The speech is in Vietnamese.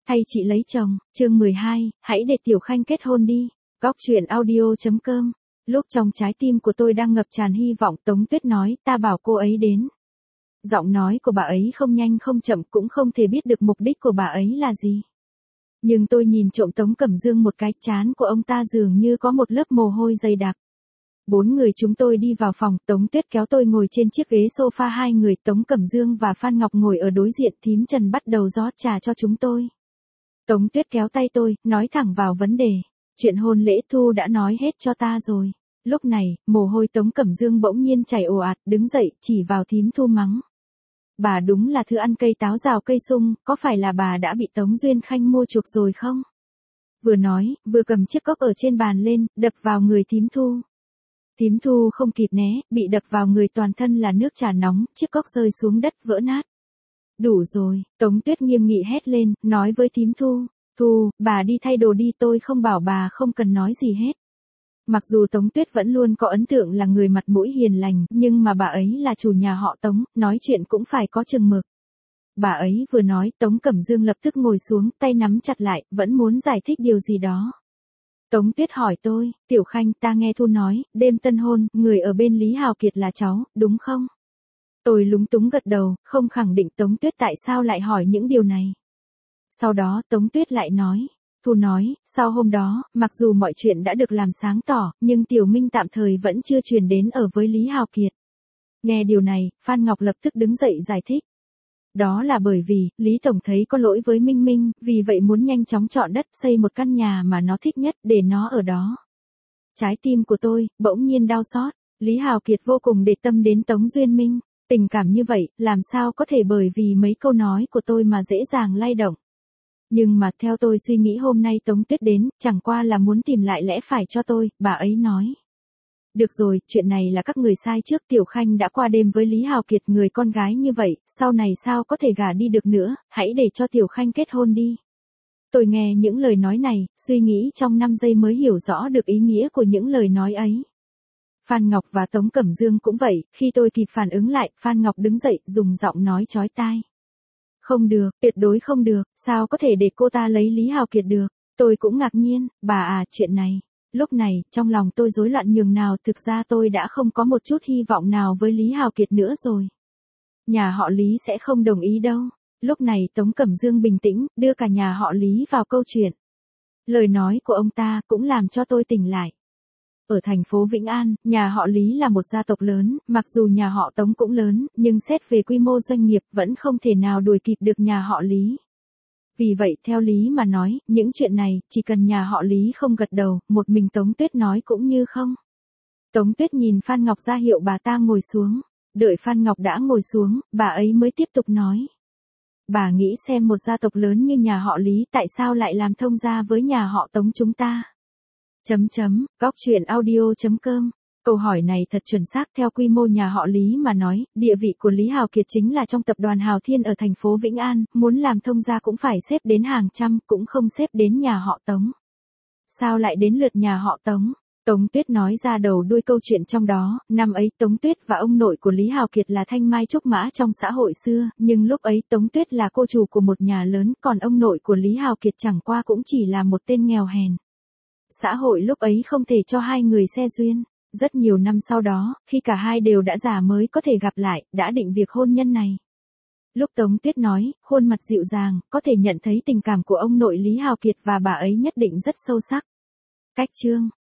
Thay chị lấy chồng, chương 12, hãy để Tiểu Khanh kết hôn đi. Góc truyện audio.com. Lúc trong trái tim của tôi đang ngập tràn hy vọng, Tống Tuyết nói, ta bảo cô ấy đến. Giọng nói của bà ấy không nhanh không chậm, cũng không thể biết được mục đích của bà ấy là gì. Nhưng tôi nhìn trộm Tống Cẩm Dương một cái, trán của ông ta dường như có một lớp mồ hôi dày đặc. 4 người chúng tôi đi vào phòng, Tống Tuyết kéo tôi ngồi trên chiếc ghế sofa, 2 người, Tống Cẩm Dương và Phan Ngọc ngồi ở đối diện, thím Trần bắt đầu rót trà cho chúng tôi. Tống Tuyết kéo tay tôi, nói thẳng vào vấn đề. Chuyện hôn lễ Thu đã nói hết cho ta rồi. Lúc này, mồ hôi Tống Cẩm Dương bỗng nhiên chảy ồ ạt, đứng dậy, chỉ vào thím Thu mắng. Bà đúng là thứ ăn cây táo rào cây sung, có phải là bà đã bị Tống Duyên Khanh mua chuộc rồi không? Vừa nói, vừa cầm chiếc cốc ở trên bàn lên, đập vào người thím Thu. Thím Thu không kịp né, bị đập vào người, toàn thân là nước trà nóng, chiếc cốc rơi xuống đất vỡ nát. Đủ rồi, Tống Tuyết nghiêm nghị hét lên, nói với thím Thu. Thu, bà đi thay đồ đi, tôi không bảo bà không cần nói gì hết. Mặc dù Tống Tuyết vẫn luôn có ấn tượng là người mặt mũi hiền lành, nhưng mà bà ấy là chủ nhà họ Tống, nói chuyện cũng phải có chừng mực. Bà ấy vừa nói, Tống Cẩm Dương lập tức ngồi xuống, tay nắm chặt lại, vẫn muốn giải thích điều gì đó. Tống Tuyết hỏi tôi, Tiểu Khanh, ta nghe Thu nói, đêm tân hôn, người ở bên Lý Hào Kiệt là cháu, đúng không? Tôi lúng túng gật đầu, không khẳng định Tống Tuyết tại sao lại hỏi những điều này. Sau đó Tống Tuyết lại nói, Thu nói, sau hôm đó, mặc dù mọi chuyện đã được làm sáng tỏ, nhưng Tiểu Minh tạm thời vẫn chưa truyền đến ở với Lý Hào Kiệt. Nghe điều này, Phan Ngọc lập tức đứng dậy giải thích. Đó là bởi vì, Lý Tổng thấy có lỗi với Minh Minh, vì vậy muốn nhanh chóng chọn đất xây một căn nhà mà nó thích nhất để nó ở đó. Trái tim của tôi, bỗng nhiên đau xót, Lý Hào Kiệt vô cùng để tâm đến Tống Duyên Minh, tình cảm như vậy, làm sao có thể bởi vì mấy câu nói của tôi mà dễ dàng lay động. Nhưng mà theo tôi suy nghĩ hôm nay Tống Tuyết đến, chẳng qua là muốn tìm lại lẽ phải cho tôi, bà ấy nói. Được rồi, chuyện này là các người sai trước, Tiểu Khanh đã qua đêm với Lý Hào Kiệt, người con gái như vậy, sau này sao có thể gả đi được nữa, hãy để cho Tiểu Khanh kết hôn đi. Tôi nghe những lời nói này, suy nghĩ trong 5 giây mới hiểu rõ được ý nghĩa của những lời nói ấy. Phan Ngọc và Tống Cẩm Dương cũng vậy, khi tôi kịp phản ứng lại, Phan Ngọc đứng dậy, dùng giọng nói chói tai. Không được, tuyệt đối không được, sao có thể để cô ta lấy Lý Hào Kiệt được, tôi cũng ngạc nhiên, bà à, chuyện này. Lúc này, trong lòng tôi rối loạn nhường nào, thực ra tôi đã không có một chút hy vọng nào với Lý Hào Kiệt nữa rồi. Nhà họ Lý sẽ không đồng ý đâu. Lúc này Tống Cẩm Dương bình tĩnh, đưa cả nhà họ Lý vào câu chuyện. Lời nói của ông ta cũng làm cho tôi tỉnh lại. Ở thành phố Vĩnh An, nhà họ Lý là một gia tộc lớn, mặc dù nhà họ Tống cũng lớn, nhưng xét về quy mô doanh nghiệp vẫn không thể nào đuổi kịp được nhà họ Lý. Vì vậy, theo lý mà nói, những chuyện này, chỉ cần nhà họ Lý không gật đầu, một mình Tống Tuyết nói cũng như không. Tống Tuyết nhìn Phan Ngọc ra hiệu bà ta ngồi xuống. Đợi Phan Ngọc đã ngồi xuống, bà ấy mới tiếp tục nói. Bà nghĩ xem, một gia tộc lớn như nhà họ Lý tại sao lại làm thông gia với nhà họ Tống chúng ta? Góc truyện audio.com. Câu hỏi này thật chuẩn xác, theo quy mô nhà họ Lý mà nói, địa vị của Lý Hào Kiệt chính là trong tập đoàn Hào Thiên ở thành phố Vĩnh An, muốn làm thông gia cũng phải xếp đến hàng trăm, cũng không xếp đến nhà họ Tống. Sao lại đến lượt nhà họ Tống? Tống Tuyết nói ra đầu đuôi câu chuyện trong đó, năm ấy Tống Tuyết và ông nội của Lý Hào Kiệt là thanh mai trúc mã trong xã hội xưa, nhưng lúc ấy Tống Tuyết là cô chủ của một nhà lớn, còn ông nội của Lý Hào Kiệt chẳng qua cũng chỉ là một tên nghèo hèn. Xã hội lúc ấy không thể cho hai người xe duyên. Rất nhiều năm sau đó, khi cả hai đều đã già mới có thể gặp lại, đã định việc hôn nhân này. Lúc Tống Tuyết nói, khuôn mặt dịu dàng, có thể nhận thấy tình cảm của ông nội Lý Hào Kiệt và bà ấy nhất định rất sâu sắc. Cách chương